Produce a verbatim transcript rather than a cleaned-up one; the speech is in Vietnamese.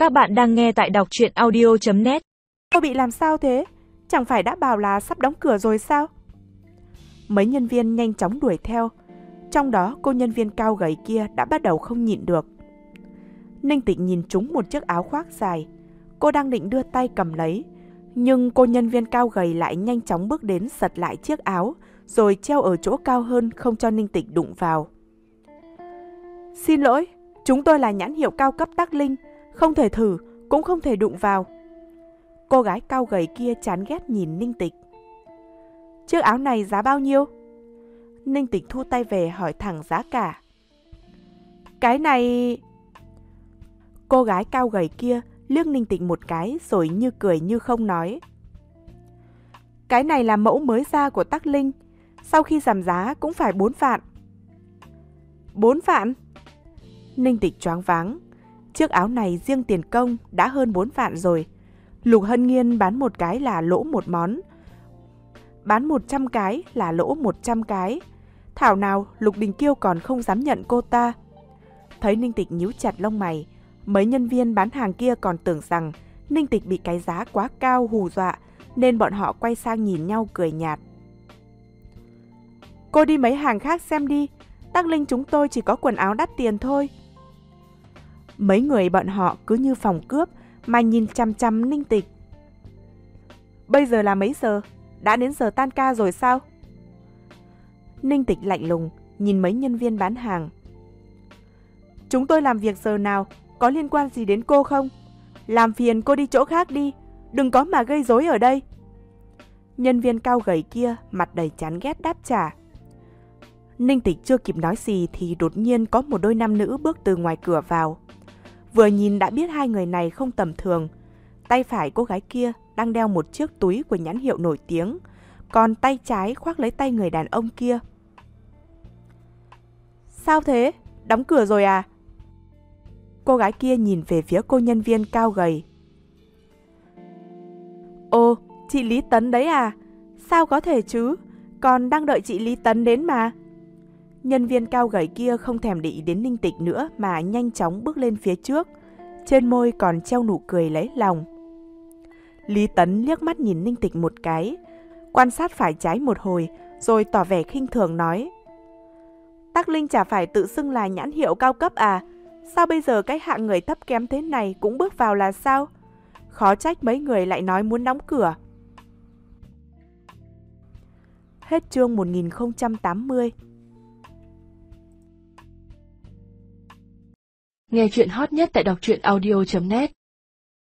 Các bạn đang nghe tại đọc truyện audio chấm net. Cô bị làm sao thế? Chẳng phải đã bảo là sắp đóng cửa rồi sao? Mấy nhân viên nhanh chóng đuổi theo. Trong đó cô nhân viên cao gầy kia đã bắt đầu không nhịn được. Ninh Tịch nhìn trúng một chiếc áo khoác dài. Cô đang định đưa tay cầm lấy, nhưng cô nhân viên cao gầy lại nhanh chóng bước đến giật lại chiếc áo, rồi treo ở chỗ cao hơn không cho Ninh Tịch đụng vào. Xin lỗi, chúng tôi là nhãn hiệu cao cấp Tắc Linh, không thể thử, cũng không thể đụng vào. Cô gái cao gầy kia chán ghét nhìn Ninh Tịch. Chiếc áo này giá bao nhiêu? Ninh Tịch thu tay về hỏi thẳng giá cả. Cái này... Cô gái cao gầy kia liếc Ninh Tịch một cái rồi như cười như không nói. Cái này là mẫu mới ra của Tắc Linh, sau khi giảm giá cũng phải bốn vạn. Bốn vạn? Ninh Tịch choáng váng. Chiếc áo này riêng tiền công đã hơn bốn vạn rồi. Lục Hân Nghiên bán một cái là lỗ một món, bán một trăm cái là lỗ một trăm cái. Thảo nào Lục Đình Kiêu còn không dám nhận cô ta. Thấy Ninh Tịch nhíu chặt lông mày, mấy nhân viên bán hàng kia còn tưởng rằng Ninh Tịch bị cái giá quá cao hù dọa, nên bọn họ quay sang nhìn nhau cười nhạt. Cô đi mấy hàng khác xem đi, Tắc Linh chúng tôi chỉ có quần áo đắt tiền thôi. Mấy người bọn họ cứ như phòng cướp mà nhìn chằm chằm Ninh Tịch. Bây giờ là mấy giờ? Đã đến giờ tan ca rồi sao? Ninh Tịch lạnh lùng nhìn mấy nhân viên bán hàng. Chúng tôi làm việc giờ nào, có liên quan gì đến cô không? Làm phiền cô đi chỗ khác đi, đừng có mà gây rối ở đây. Nhân viên cao gầy kia mặt đầy chán ghét đáp trả. Ninh Tịch chưa kịp nói gì thì đột nhiên có một đôi nam nữ bước từ ngoài cửa vào. Vừa nhìn đã biết hai người này không tầm thường. Tay phải cô gái kia đang đeo một chiếc túi của nhãn hiệu nổi tiếng, còn tay trái khoác lấy tay người đàn ông kia. Sao thế? Đóng cửa rồi à? Cô gái kia nhìn về phía cô nhân viên cao gầy. Ồ, chị Lý Tấn đấy à? Sao có thể chứ? Còn đang đợi chị Lý Tấn đến mà. Nhân viên cao gầy kia không thèm để ý đến Ninh Tịch nữa mà nhanh chóng bước lên phía trước. Trên môi còn treo nụ cười lấy lòng. Lý Tấn liếc mắt nhìn Ninh Tịch một cái, quan sát phải trái một hồi rồi tỏ vẻ khinh thường nói. Tắc Linh chả phải tự xưng là nhãn hiệu cao cấp à? Sao bây giờ cái hạng người thấp kém thế này cũng bước vào là sao? Khó trách mấy người lại nói muốn đóng cửa. Hết chương một nghìn không trăm tám mươi. Nghe chuyện hot nhất tại đọc truyện audio chấm net.